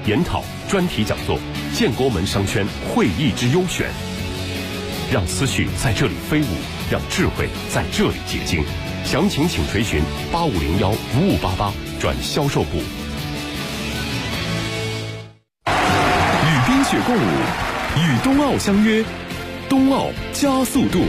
研讨、专题讲座、建国门商圈会议之优选，让思绪在这里飞舞，让智慧在这里结晶。详情请垂询8501-5588转销售部。 与冰雪共舞，与冬奥相约，冬奥加速度。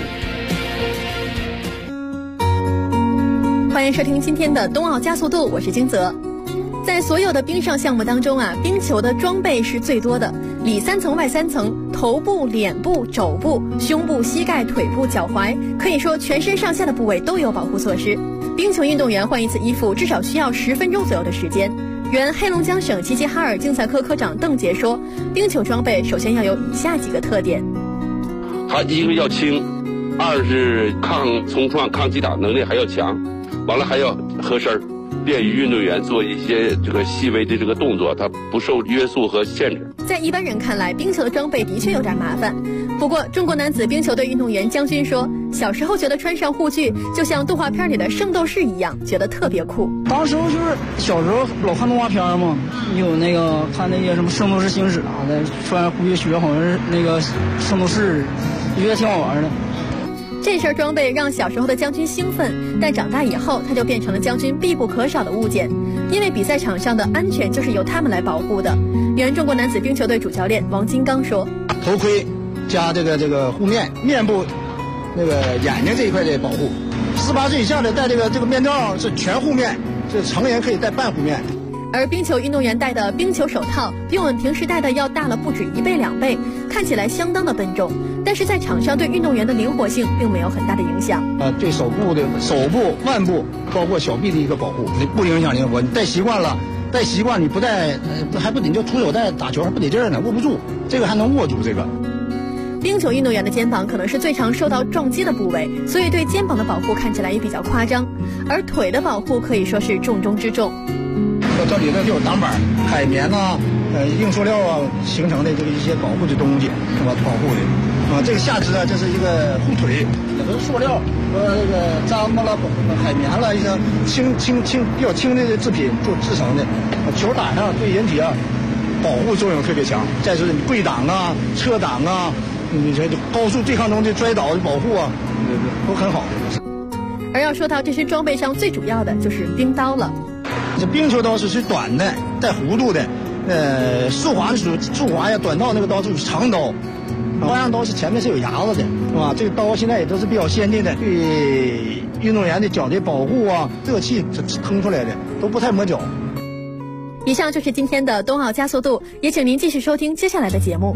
欢迎收听今天的冬奥加速度，我是金泽。在所有的冰上项目当中啊，冰球的装备是最多的，里3层外3层，头部、脸部、肘部、胸部、膝盖、腿部、脚踝，可以说全身上下的部位都有保护措施。冰球运动员换一次衣服至少需要10分钟左右的时间。原黑龙江省齐齐哈尔竞赛科科长邓杰说，冰球装备首先要有以下几个特点： 它一个要轻，二是抗冲撞、抗击打能力还要强，完了还要合身儿，便于运动员做一些这个细微的这个动作，它不受约束和限制。 在一般人看来，冰球的装备的确有点麻烦。不过，中国男子冰球队运动员姜军说，小时候觉得穿上护具就像动画片里的圣斗士一样，觉得特别酷。 当时就是小时候老看动画片嘛，有那个看那些什么圣斗士星矢啊的，穿上护具学好像是那个圣斗士，觉得挺好玩的。 这身装备让小时候的姜军兴奋，但长大以后他就变成了姜军必不可少的物件，因为比赛场上的安全就是由他们来保护的。原中国男子冰球队主教练王金刚说， 头盔加这个护面，面部那个眼睛这一块的保护，18岁以下的戴这个面罩是全护面，这成人可以戴半护面。 而冰球运动员戴的冰球手套比我们平时戴的要大了不止1倍2倍，看起来相当的笨重，但是在场上对运动员的灵活性并没有很大的影响。 对手部、腕部，包括小臂的一个保护，你不影响灵活。你戴习惯了，你不戴，还不得就徒手戴打球还不得劲儿呢，握不住，这个还能握住这个。 冰球运动员的肩膀可能是最常受到撞击的部位，所以对肩膀的保护看起来也比较夸张，而腿的保护可以说是重中之重。 这里头就有挡板、海绵呐、硬塑料啊形成的这个一些保护的东西，是吧？保护的啊，这个下肢啊，这是一个护腿，也都是塑料和那个毡子了、海绵了一些比较轻的制品做制成的。球打上对人体啊保护作用特别强。再是跪挡啊、侧挡啊，你这高速对抗中的摔倒的保护啊，都很好的。 而要说到这身装备上最主要的就是冰刀了。 这冰球刀是短的，带弧度的，速滑呀，短道那个刀就是长刀，花样刀是前面是有牙子的，是吧？这个刀现在也都是比较先进的，对运动员的脚的保护啊，热气腾出来的，都不太磨脚。 以上就是今天的冬奥加速度，也请您继续收听接下来的节目。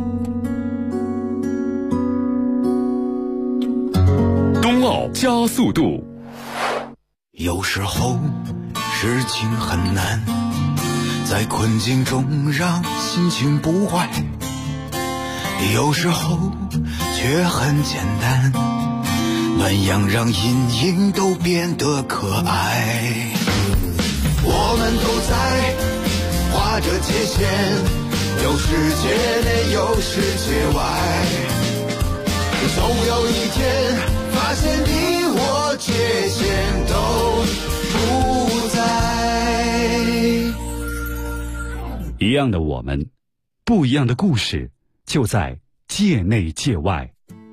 冬奥加速度。 有时候事情很难，在困境中让心情不坏，有时候却很简单，暖阳让阴影都变得可爱。我们都在划着界限，有世界内有世界外，总有一天发现你我界限都不在。 一样的我们，不一样的故事，就在界内界外。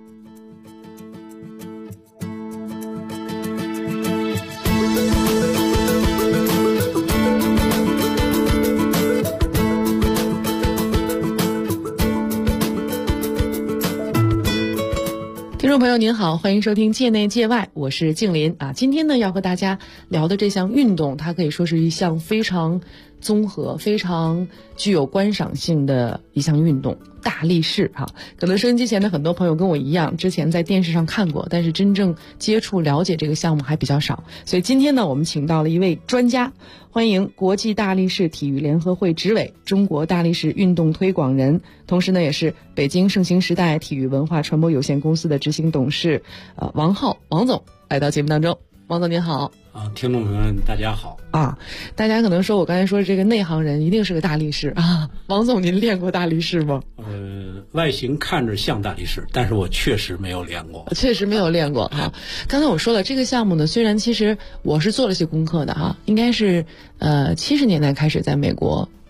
听众朋友您好，欢迎收听界内界外，我是静林啊。今天呢要和大家聊的这项运动，它可以说是一项非常综合、非常具有观赏性的一项运动——大力士哈。可能收音机前的很多朋友跟我一样，之前在电视上看过，但是真正接触了解这个项目还比较少。所以今天呢，我们请到了一位专家，欢迎国际大力士体育联合会执委、中国大力士运动推广人，同时呢也是北京盛行时代体育文化传播有限公司的执行董事王浩王总来到节目当中。王总您好。 听众朋友们大家好啊！大家可能说我刚才说这个内行人一定是个大力士啊。王总您练过大力士吗？ 外形看着像大力士，但是我确实没有练过。 确实没有练过哈。刚才我说了这个项目呢，虽然其实我是做了些功课的哈，应该是70年代开始在美国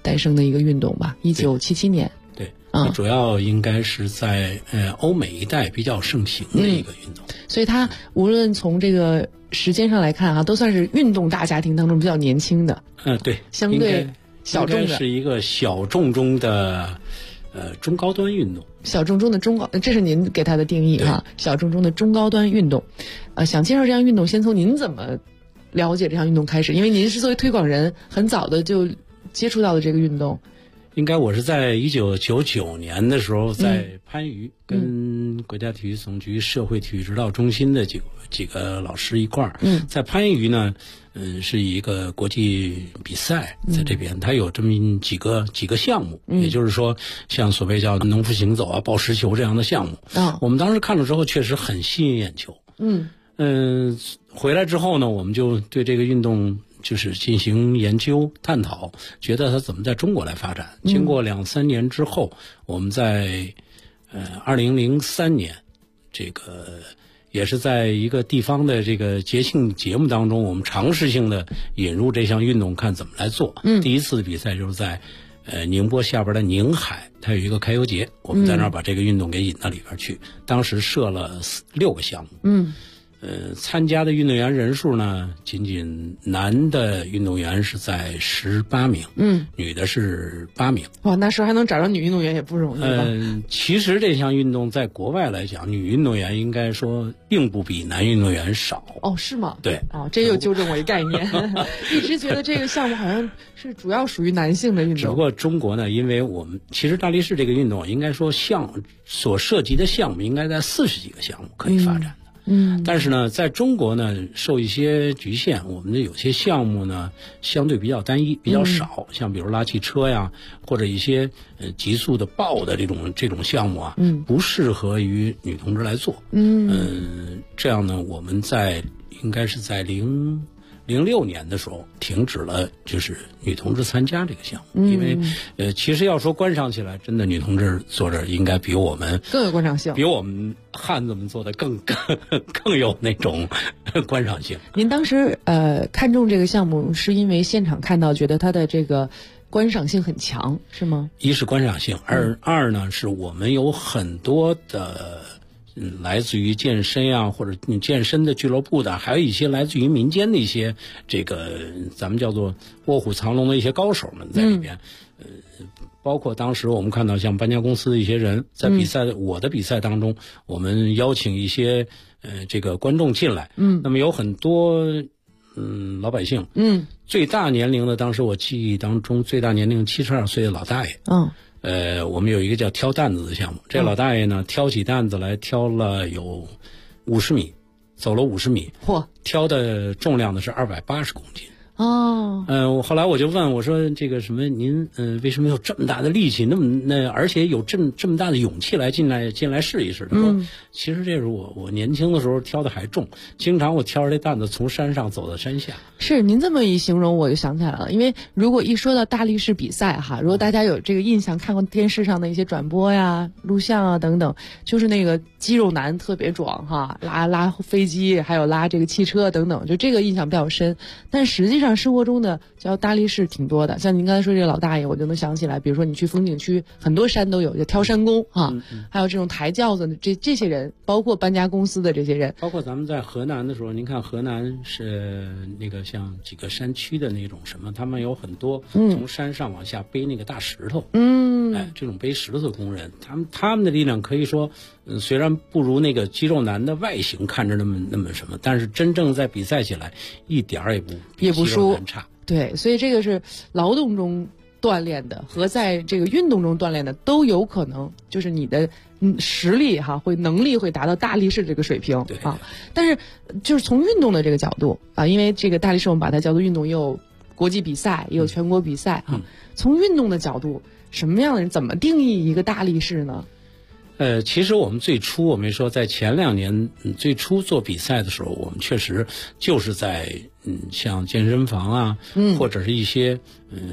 诞生的一个运动吧，1977年。 对，它主要应该是在欧美一带比较盛行的一个运动。 所以它无论从这个时间上来看啊，都算是运动大家庭当中比较年轻的。 对， 相对小众的， 应该是一个小众中的中高端运动。 小众中的中高，这是您给它的定义哈。小众中的中高端运动，想介绍这项运动，先从您怎么了解这项运动开始，因为您是作为推广人，很早的就接触到的这个运动。 应该我是在1999年的时候，在番禺跟国家体育总局社会体育指导中心的几个老师一块儿，在番禺呢，是一个国际比赛，在这边它有这么几个项目，也就是说，像所谓叫农夫行走啊、抱石球这样的项目，我们当时看了之后，确实很吸引眼球。回来之后呢，我们就对这个运动就是进行研究探讨，觉得它怎么在中国来发展。经过2-3年之后，我们在2003年，这个也是在一个地方的这个节庆节目当中，我们尝试性的引入这项运动，看怎么来做。第一次的比赛就是在宁波下边的宁海，它有一个开油节，我们在那儿把这个运动给引到里边去。当时设了6个项目。参加的运动员人数呢，仅仅男的运动员是在18名，女的是8名。 哇，那时候还能找着女运动员也不容易吧？ 其实这项运动在国外来讲，女运动员应该说并不比男运动员少。 哦，是吗？ 对。 这又纠正我一概念，一直觉得这个项目好像是主要属于男性的运动。 只不过中国呢，因为我们其实大力士这个运动应该说所涉及的项目应该在40几个项目可以发展的。但是呢，在中国呢，受一些局限，我们的有些项目呢，相对比较单一，比较少，像比如拉汽车呀，或者一些急速的抱的这种项目啊，不适合于女同志来做。这样呢，我们应该是在06年的时候停止了，就是女同志参加这个项目，因为其实要说观赏起来，真的女同志做着应该比我们更有观赏性， 比我们汉子们做的更有那种观赏性。 您当时看中这个项目，是因为现场看到觉得它的这个观赏性很强，是吗？ 一是观赏性，二呢是我们有很多的。来自于健身啊，或者健身的俱乐部的，还有一些来自于民间的一些这个咱们叫做卧虎藏龙的一些高手们在里边。包括当时我们看到像搬家公司的一些人在比赛，我的比赛当中，我们邀请一些这个观众进来。那么有很多老百姓。最大年龄的，当时我记忆当中最大年龄72岁的老大爷。我们有一个叫挑担子的项目，这老大爷呢挑起担子来挑了有50米，走了50米，挑的重量呢是280公斤。后来我就问我说这个什么您为什么有这么大的力气，而且有这么大的勇气来进来试一试？他说其实这是我年轻的时候挑的还重，经常我挑着这担子从山上走到山下。 是您这么一形容，我就想起来了，因为如果一说到大力士比赛哈，如果大家有这个印象，看过电视上的一些转播呀、录像啊等等，就是那个肌肉男特别壮哈，拉飞机，还有拉这个汽车等等，就这个印象比较深。但实际上生活中的叫大力士挺多的，像您刚才说这个老大爷，我就能想起来，比如说你去风景区，很多山都有，就挑山工啊，还有这种抬轿子的这些人，包括搬家公司的这些人， 包括咱们在河南的时候，您看河南是那个像几个山区的那种什么，他们有很多从山上往下背那个大石头，这种背石头的工人，他们的力量可以说，虽然不如那个肌肉男的外形看着那么什么，但是真正在比赛起来一点儿也不输。 对，所以这个是劳动中锻炼的和在这个运动中锻炼的都有可能，就是你的实力能力会达到大力士这个水平啊。但是就是从运动的这个角度啊，因为这个大力士我们把它叫做运动，也有国际比赛，也有全国比赛啊。从运动的角度，什么样的人怎么定义一个大力士呢？ 其实我们最初我们说在前2年最初做比赛的时候，我们确实就是在像健身房啊，或者是一些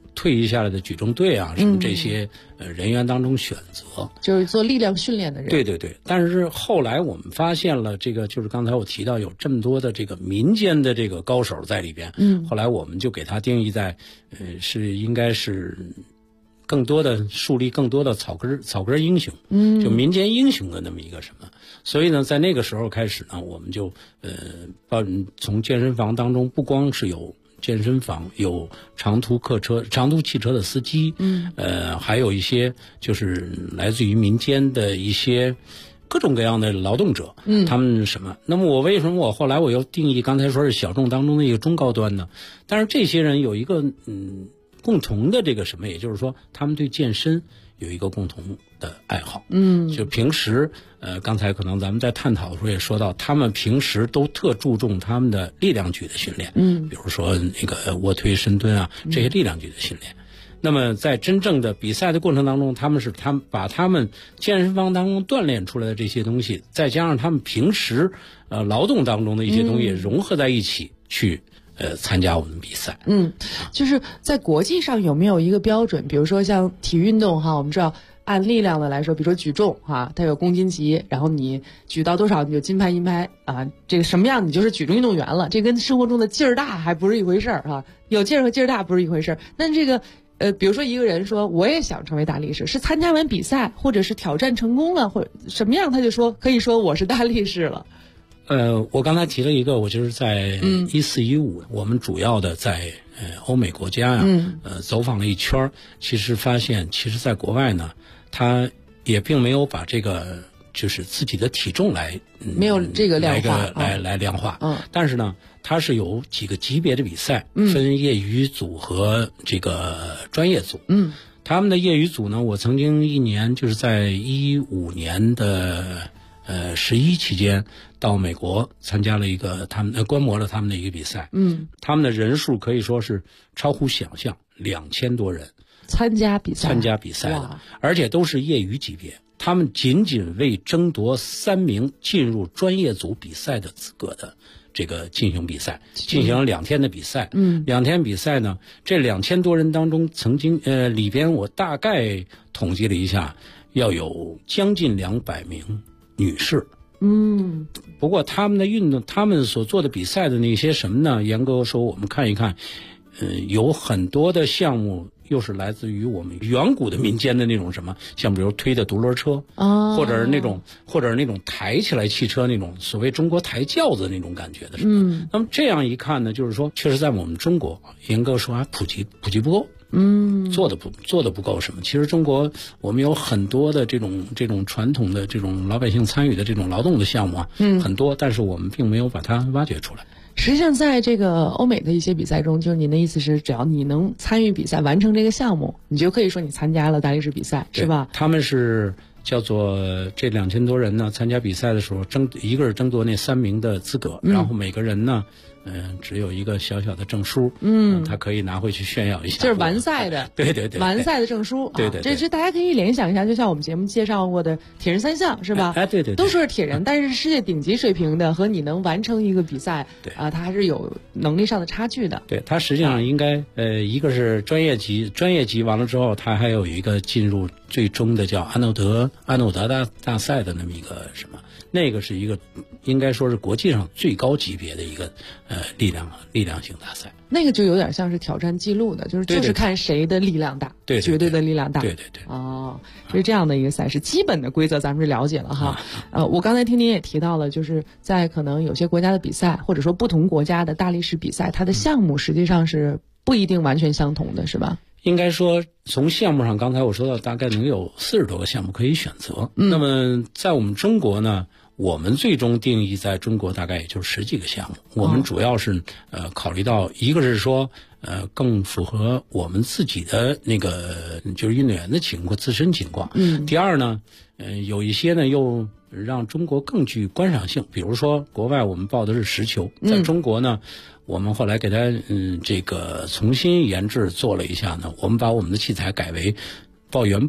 退役下来的举重队啊什么这些人员当中选择， 就是做力量训练的人。 对对对，但是后来我们发现了这个，就是刚才我提到有这么多的这个民间的这个高手在里边，后来我们就给它定义在是应该是更多的树立更多的草根英雄，就民间英雄的那么一个什么。所以呢，在那个时候开始呢，我们就从健身房当中不光是有健身房，有长途汽车的司机，还有一些就是来自于民间的一些各种各样的劳动者，他们什么？那么为什么我后来我又定义刚才说是小众当中的一个中高端呢？但是这些人有一个共同的这个什么，也就是说他们对健身有一个共同的爱好，就平时刚才可能咱们在探讨的时候也说到，他们平时都特注重他们的力量举的训练，比如说那个卧推、深蹲啊这些力量举的训练。那么在真正的比赛的过程当中，他们把他们健身房当中锻炼出来的这些东西，再加上他们平时劳动当中的一些东西融合在一起去参加我们比赛。 就是在国际上有没有一个标准？比如说像体育运动哈，我们知道按力量的来说，比如说举重哈，它有公斤级，然后你举到多少你就金牌银牌啊，这个什么样你就是举重运动员了。这跟生活中的劲儿大还不是一回事儿哈，有劲儿和劲儿大不是一回事儿。那这个比如说一个人说我也想成为大力士，是参加完比赛或者是挑战成功了或者什么样，他就说可以说我是大力士了。 我刚才提了一个，我就是在1415，我们主要的在欧美国家呀，走访了一圈，其实发现，其实在国外呢，他也并没有把这个就是自己的体重来没有这个量化来量化，但是呢，它是有几个级别的比赛，分业余组和这个专业组，他们的业余组呢，我曾经一年就是在15年的11期间到美国参加了一个观摩了他们的一个比赛，他们的人数可以说是超乎想象，2000多人参加比赛的，而且都是业余级别。他们仅仅为争夺3名进入专业组比赛的资格的这个进行比赛，进行了2天的比赛。2天比赛呢，这2000多人当中，曾经里边我大概统计了一下，要有将近200名女士。不过他们的运动，他们所做的比赛的那些什么呢？严格说，我们看一看，有很多的项目又是来自于我们远古的民间的那种什么，像比如推的独轮车，或者那种抬起来汽车那种所谓中国抬轿子那种感觉的什么。那么这样一看呢，就是说，确实在我们中国，严格说还普及不够。做的不够什么？其实中国我们有很多的这种传统的这种老百姓参与的这种劳动的项目啊，很多，但是我们并没有把它挖掘出来。 实际上，在这个欧美的一些比赛中，就是您的意思是，只要你能参与比赛，完成这个项目，你就可以说你参加了大力士比赛，是吧？ 他们是叫做这2000多人呢，参加比赛的时候一个是争夺那3名的资格，然后每个人呢，只有一个小小的证书，他可以拿回去炫耀一下， 就是完赛的， 对， 完赛的证书， 对， 这大家可以联想一下，就像我们节目介绍过的铁人3项，是吧？ 对， 都说是铁人，但是世界顶级水平的和你能完成一个比赛，他还是有能力上的差距的。 对，他实际上应该一个是专业级完了之后，他还有一个进入最终的叫安诺德大赛的那么一个什么。那个是一个应该说是国际上最高级别的一个力量型大赛。 那个就有点像是挑战记录的，就是看谁的力量大， 对， 绝对的力量大。 对。 是这样的一个赛事，基本的规则咱们是了解了哈。我刚才听您也提到了，就是在可能有些国家的比赛，或者说不同国家的大力士比赛，它的项目实际上是不一定完全相同的，是吧？ 应该说，从项目上，刚才我说到大概能有40多个项目可以选择。那么在我们中国呢，我们最终定义在中国大概也就是10几个项目。我们主要是考虑到，一个是说更符合我们自己的那个就是运动员的自身情况。第二呢，有一些呢又让中国更具观赏性，比如说国外我们报的是实球，在中国呢。我们后来给它这个重新研制做了一下呢，我们把我们的器材改为报元宝，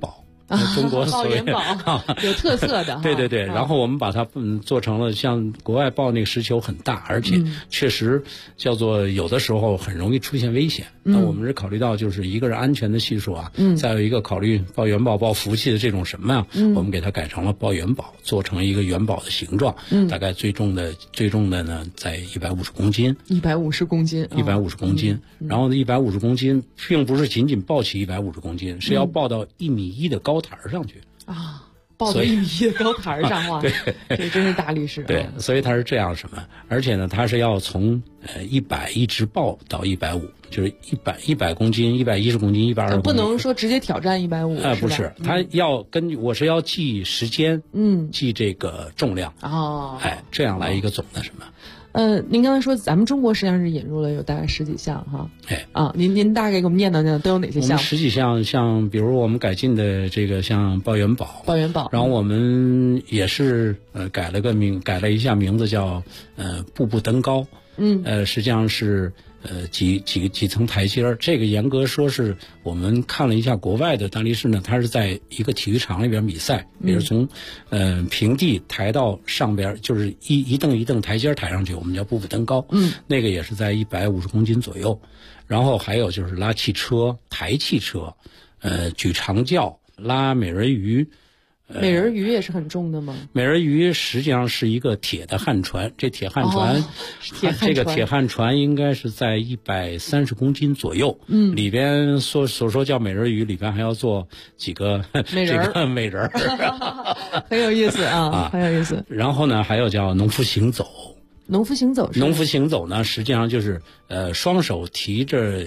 中国所谓抱元宝有特色的。 对对对，然后我们把它做成了像国外抱那个石球很大，而且确实叫做有的时候很容易出现危险。那我们是考虑到就是一个是安全的系数啊，再有一个考虑抱元宝抱福气的这种什么啊，我们给它改成了抱元宝，做成一个元宝的形状，大概最重的呢在150公斤。 150公斤 ，150公斤。然后呢，150公斤并不是仅仅抱起150公斤，是要抱到1.1米的高台上去啊。抱到1.1米的高台上哇， 对， 这真是大力士。 对，所以它是这样什么？而且呢，它是要从100一直抱到150，就是100公斤、110公斤、120公斤。 不能说直接挑战150。 不是，它要我是要记时间，记这个重量。这样来一个总的什么？ 您刚才说咱们中国实际上是引入了有大概10几项哈，您大概给我们念叨念叨都有哪些项？ 我们10几项，像比如我们改进的这个像抱元宝，然后我们也是改了一下名字叫步步登高，实际上是几层台阶儿。这个严格说是我们看了一下国外的大力士呢，它是在一个体育场里边比赛，比如从平地抬到上边，就是一蹬一蹬台阶抬上去，我们叫步步登高。那个也是在150公斤左右。然后还有就是拉汽车、抬汽车，举长轿、拉美人鱼。 美人鱼也是很重的吗？ 美人鱼实际上是一个铁的旱船，这铁旱船，这个铁旱船应该是在130公斤左右。里边所说叫美人鱼，里边还要做几个美人儿， 很有意思啊，很有意思。 然后呢，还有叫农夫行走。 农夫行走呢，实际上就是双手提着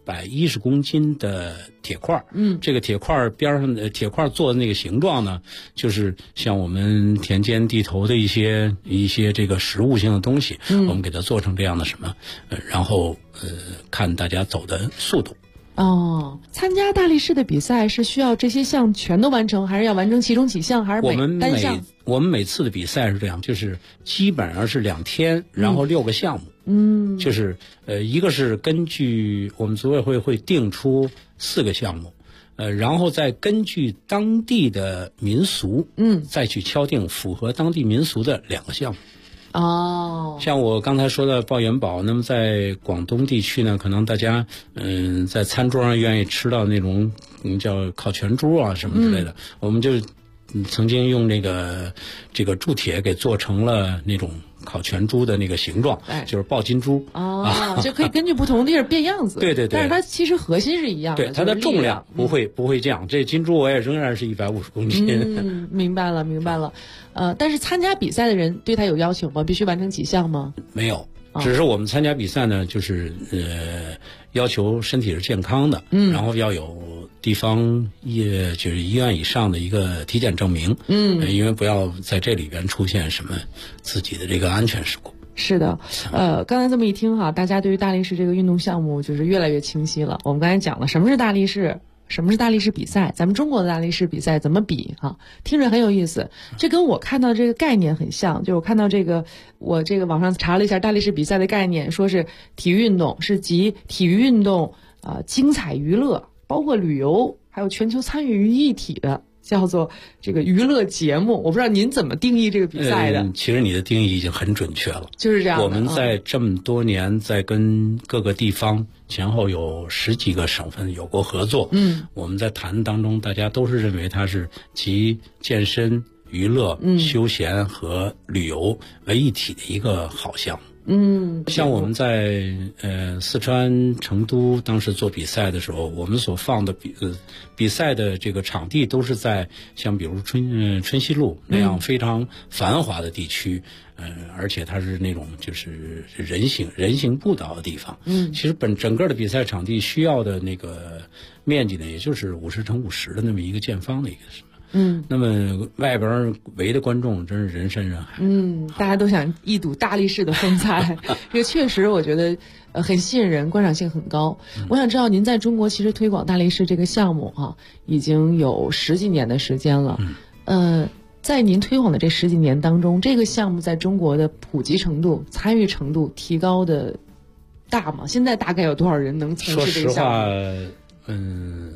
110公斤的铁块，这个铁块边上的铁块做的那个形状呢，就是像我们田间地头的一些这个实物性的东西，我们给它做成这样的什么，然后看大家走的速度。 参加大力士的比赛是需要这些项全都完成，还是要完成其中几项，还是单项？ 我们每次的比赛是这样，就是基本上是2天，然后6个项目。就是一个是根据我们组委会会定出4个项目，然后再根据当地的民俗，再去敲定符合当地民俗的2个项目。像我刚才说的抱元宝，那么在广东地区呢，可能大家在餐桌上愿意吃到那种叫烤全猪啊什么之类的，我们就曾经用这个铸铁给做成了那种烤全猪的那个形状，就是抱金猪就可以根据不同地儿变样子。 对对对， 但是它其实核心是一样的， 对，它的重量不会这样。这金猪我也仍然是150公斤。 明白了。但是参加比赛的人对他有要求吗？必须完成几项吗？ 没有，只是我们参加比赛呢，就是要求身体是健康的，然后要有地方就是医院以上的一个体检证明，因为不要在这里边出现什么自己的这个安全事故。 是的，刚才这么一听大家对于大力士这个运动项目就是越来越清晰了。我们刚才讲了什么是大力士，什么是大力士比赛，咱们中国的大力士比赛怎么比听着很有意思。这跟我看到这个概念很像，就是我看到我网上查了一下大力士比赛的概念，说是体育运动是集体育运动精彩娱乐，包括旅游还有全球参与于一体的，叫做这个娱乐节目。我不知道您怎么定义这个比赛的？ 其实你的定义已经很准确了， 就是这样的。 我们在这么多年在跟各个地方前后有10几个省份有过合作，我们在谈当中，大家都是认为它是集健身、娱乐、休闲和旅游为一体的一个好项目。像我们在四川成都当时做比赛的时候，我们所放的比赛的这个场地都是在像比如春熙路那样非常繁华的地区，而且它是那种就是人行步道的地方。其实整个的比赛场地需要的那个面积呢，也就是50乘50的那么一个见方的一个什么。那么外边围的观众真是人山人海。 大家都想一睹大力士的风采，这个确实我觉得很吸引人，观赏性很高。我想知道您在中国其实推广大力士这个项目已经有10几年的时间了。在您推广的这10几年当中，这个项目在中国的普及程度、参与程度提高的大吗？现在大概有多少人能从事这个项目？ 说实话，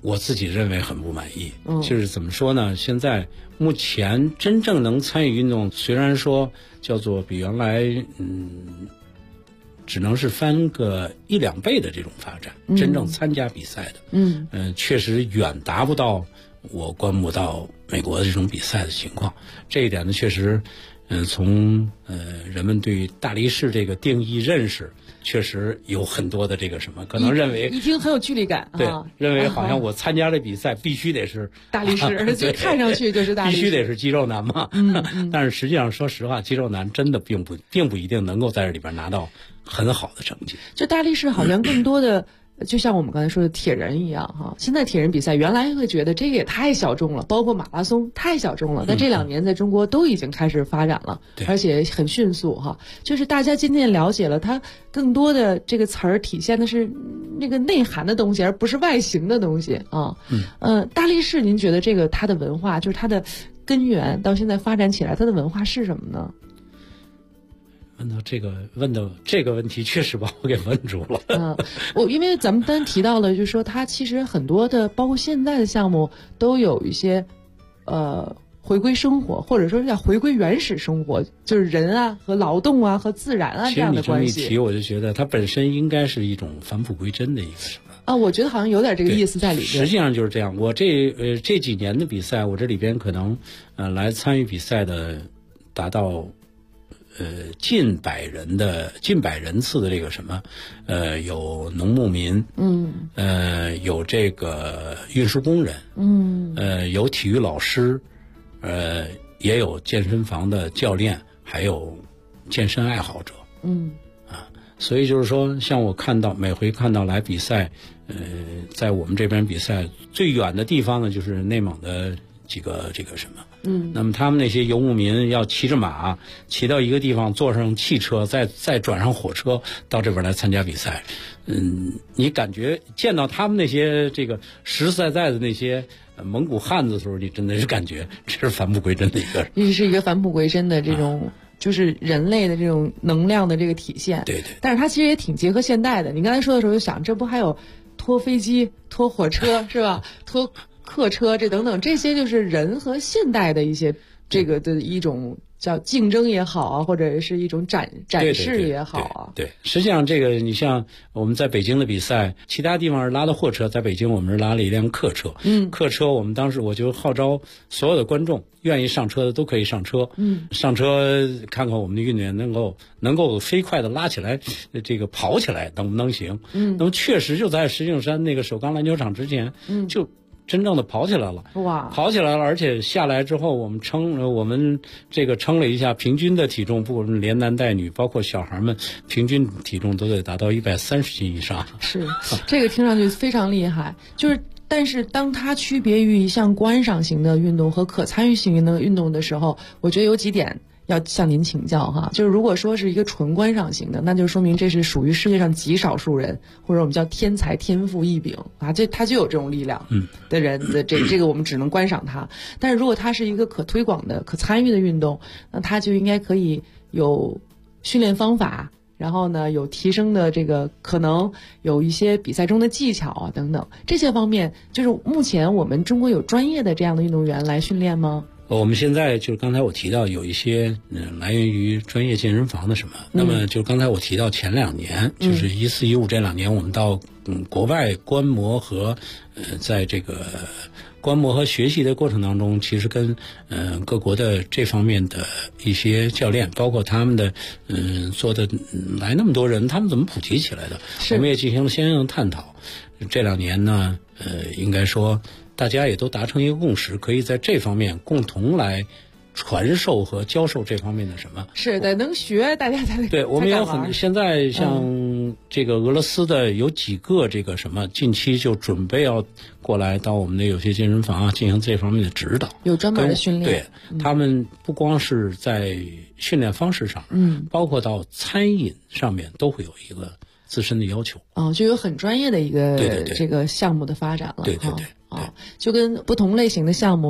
我自己认为很不满意。就是怎么说呢？现在目前真正能参与运动，虽然说叫做比原来只能是翻个1-2倍的这种发展，真正参加比赛的，确实远达不到我观摩到美国的这种比赛的情况。这一点呢，确实，从人们对大力士这个定义认识，确实有很多的这个什么，可能认为一听很有距离感， 对，认为好像我参加了比赛必须得是大力士，就看上去就是大力士， 必须得是肌肉男嘛。但是实际上，说实话，肌肉男真的并不一定能够在这里边拿到很好的成绩。 就大力士好像更多的就像我们刚才说的铁人一样哈，现在铁人比赛原来会觉得这个也太小众了，包括马拉松太小众了，但这2年在中国都已经开始发展了，而且很迅速哈。就是大家渐渐了解了它更多的这个词儿体现的是那个内涵的东西，而不是外形的东西啊。大力士，您觉得这个它的文化，就是它的根源到现在发展起来，它的文化是什么呢？ 问到这个问题，确实把我给问住了。 因为咱们刚才提到了，就是说它其实很多的，包括现在的项目都有一些回归生活，或者说是要回归原始生活，就是人啊和劳动啊和自然啊这样的关系。 其实你这么一提，我就觉得它本身应该是一种返璞归真的一个什么我觉得好像有点这个意思在里边。 实际上就是这样。我这几年的比赛，我这里边可能来参与比赛的达到近百人次的这个什么，有农牧民，有这个运输工人，有体育老师，也有健身房的教练，还有健身爱好者，所以就是说，像我每回看到来比赛，在我们这边比赛最远的地方呢，就是内蒙的几个这个什么。那么他们那些游牧民要骑着马骑到一个地方，坐上汽车，再转上火车到这边来参加比赛。你感觉见到他们那些这个实实在在的那些蒙古汉子的时候，你真的是感觉这是返璞归真的一个， 这是一个返璞归真的这种。就是人类的这种能量的这个体现， 对。 但是它其实也挺结合现代的。你刚才说的时候就想，这不还有拖飞机、拖火车是吧？拖客车这等等，这些就是人和现代的一些这个的一种叫竞争也好啊，或者是一种展示也好啊。 对，实际上这个你像我们在北京的比赛，其他地方是拉的货车，在北京我们是拉了一辆客车。客车我们当时我就号召所有的观众愿意上车的都可以上车。上车看看我们的运动员能够飞快的拉起来，这个跑起来能不能行？那么确实就在石景山那个首钢篮球场之前，就真正的跑起来了，跑起来了，而且下来之后，我们这个称了一下平均的体重，不管是连男带女，包括小孩们，平均体重都得达到130斤以上。 是，这个听上去非常厉害。但是当它区别于一项观赏型的运动和可参与型的运动的时候，我觉得有几点要向您请教哈。就是如果说是一个纯观赏型的，那就说明这是属于世界上极少数人，或者我们叫天才天赋异禀啊，他就有这种力量的人的这个我们只能观赏他。但是如果它是一个可推广的、可参与的运动，那它就应该可以有训练方法。然后呢，有提升的这个可能，有一些比赛中的技巧啊等等，这些方面，就是目前我们中国有专业的这样的运动员来训练吗？ 我们现在就是刚才我提到有一些来源于专业健身房的什么，那么就刚才我提到前2年，就是14、15这2年，我们到国外观摩和在这个观摩和学习的过程当中，其实跟各国的这方面的一些教练，包括他们的做的来那么多人，他们怎么普及起来的，我们也进行了相应的探讨。这2年呢，应该说大家也都达成一个共识，可以在这方面共同来传授和教授这方面的什么？ 是的，能学大家才对。我们有现在像这个俄罗斯的有几个这个什么，近期就准备要过来到我们的有些健身房进行这方面的指导， 有专门的训练。 对，他们不光是在训练方式上，包括到餐饮上面都会有一个自身的要求。 就有很专业的一个这个项目的发展了。 对。 就跟不同类型的项目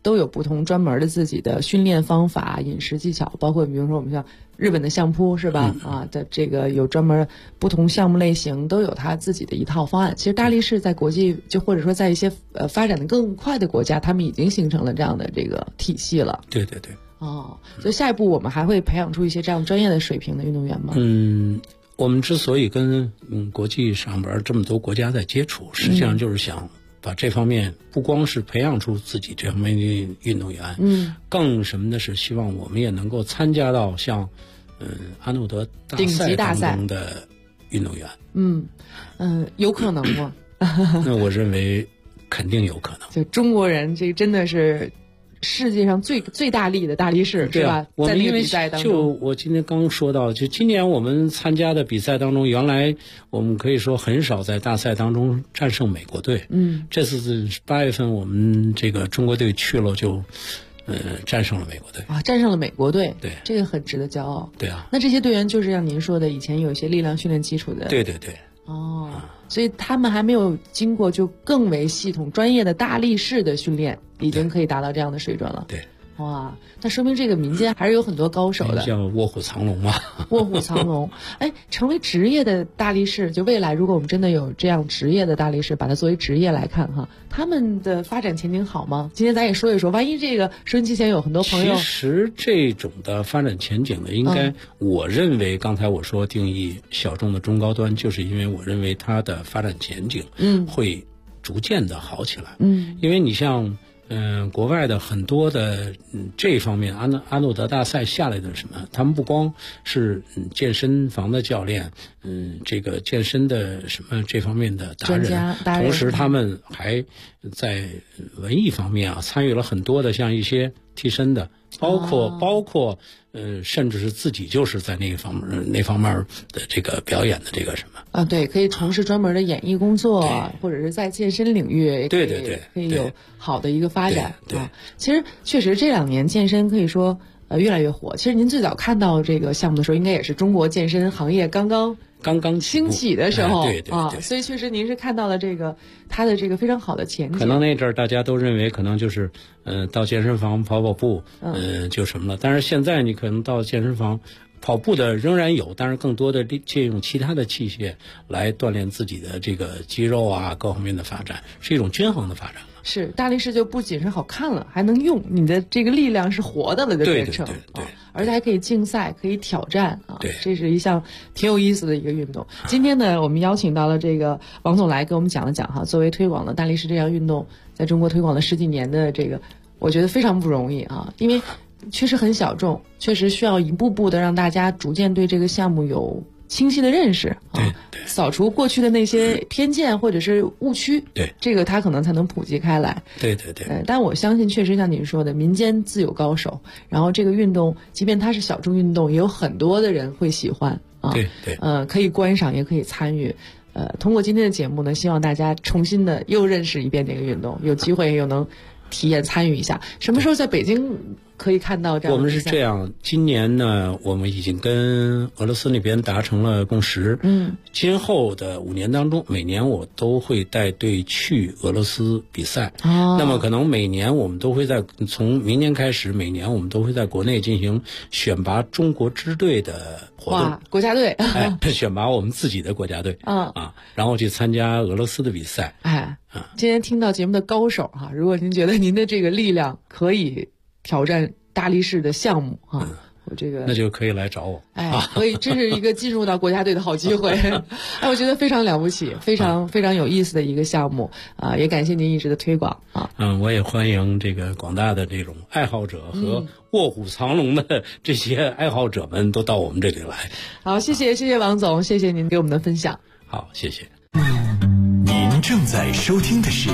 都有不同专门的自己的训练方法、饮食技巧，包括比如说我们像日本的相扑是吧？的这个有专门不同项目类型都有它自己的一套方案。其实大力士在国际就或者说在一些发展的更快的国家，他们已经形成了这样的这个体系了。 对对对。 所以下一步我们还会培养出一些这样专业的水平的运动员吗？ 我们之所以跟国际上边这么多国家在接触，实际上就是想把这方面不光是培养出自己这方面的运动员，更什么的是希望我们也能够参加到像阿诺德顶级大赛当中的运动员。 有可能吗？ 那我认为肯定有可能。 就中国人这真的是世界上最大力的大力士，是吧？在那个比赛当中， 就我今天刚说到，就今年我们参加的比赛当中，原来我们可以说很少在大赛当中战胜美国队。这次8月份我们这个中国队去了，就战胜了美国队啊，战胜了美国队。 对， 这个很值得骄傲。 对啊， 那这些队员就是像您说的，以前有一些力量训练基础的。 对对对。 所以他们还没有经过就更为系统专业的大力士的训练，已经可以达到这样的水准了。 对， 哇，那说明这个民间还是有很多高手的。 叫卧虎藏龙嘛。 卧虎藏龙，成为职业的大力士，就未来如果我们真的有这样职业的大力士，把它作为职业来看哈，他们的发展前景好吗？今天咱也说一说，万一这个收音机前有很多朋友， 其实这种的发展前景呢，应该我认为刚才我说定义小众的中高端，就是因为我认为它的发展前景会逐渐的好起来。因为你像国外的很多的这方面阿诺德大赛下来的什么，他们不光是健身房的教练，这个健身的什么这方面的达人，同时他们还在文艺方面参与了很多的像一些替身的，包括甚至是自己就是在那方面的这个表演的这个什么对，可以从事专门的演艺工作，或者是在健身领域， 对对对， 可以有好的一个发展。 对， 其实确实这2年健身可以说越来越火。其实您最早看到这个项目的时候，应该也是中国健身行业刚刚兴起的时候。 对， 所以确实您是看到了这个它的这个非常好的前景。 可能那阵儿大家都认为可能就是到健身房跑步，就什么了。但是现在你可能到健身房跑步的仍然有，但是更多的借用其他的器械来锻炼自己的这个肌肉各方面的发展，是一种均衡的发展。 是大力士就不仅是好看了，还能用，你的这个力量是活的了的变成。 对， 而且还可以竞赛，可以挑战对， 这是一项挺有意思的一个运动。今天呢，我们邀请到了这个王总来给我们讲了讲作为推广了大力士这项运动，在中国推广了10几年的这个，我觉得非常不容易因为确实很小众，确实需要一步步的让大家逐渐对这个项目有清晰的认识扫除过去的那些偏见或者是误区， 对， 这个它可能才能普及开来。 对， 但我相信确实像您说的，民间自有高手，然后这个运动即便它是小众运动，也有很多的人会喜欢对， 可以观赏也可以参与。通过今天的节目呢，希望大家重新的又认识一遍这个运动，有机会又能体验参与一下。什么时候在北京可以看到这样的比赛？ 我们是这样，今年呢，我们已经跟俄罗斯那边达成了共识。今后的5年当中，每年我都会带队去俄罗斯比赛。那么可能每年我们都会从明年开始，每年我们都会在国内进行选拔中国支队的活动。 国家队， 选拔我们自己的国家队。然后去参加俄罗斯的比赛。 今天听到节目的高手如果您觉得您的这个力量可以挑战大力士的项目我这个那就可以来找我。 可以，这是一个进入到国家队的好机会。我觉得非常了不起，非常非常有意思的一个项目也感谢您一直的推广我也欢迎这个广大的这种爱好者和卧虎藏龙的这些爱好者们都到我们这里来。 好，谢谢王总，谢谢您给我们的分享。 好，谢谢。 您正在收听的是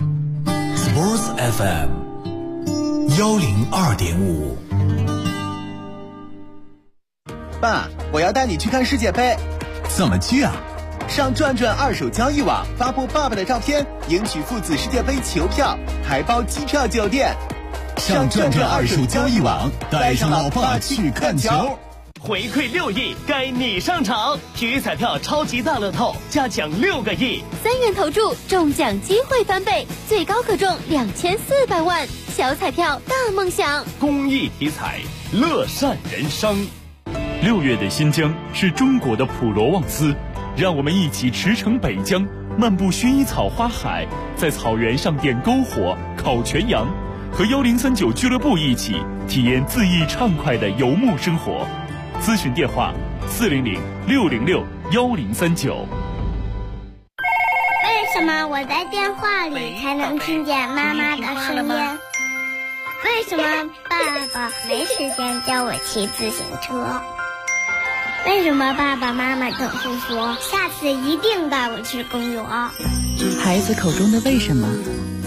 Sports FM 102.5。 爸，我要带你去看世界杯。 怎么去啊？ 上转转二手交易网发布爸爸的照片，赢取父子世界杯球票，还包机票酒店。 上转转二手交易网，带上老爸去看球。 回馈6亿，该你上场。体育彩票超级大乐透加奖6个亿 ，3元投注中奖机会翻倍，最高可中2400万。小彩票大梦想， 公益体彩，乐善人生。 6月的新疆是中国的普罗旺斯，让我们一起驰骋北疆，漫步薰衣草花海，在草原上点篝火、烤全羊，和1039俱乐部一起体验恣意畅快的游牧生活。咨询电话400-606-1039。 为什么我在电话里才能听见妈妈的声音？为什么爸爸没时间教我骑自行车？为什么爸爸妈妈总是说下次一定带我去公园？ 孩子口中的为什么，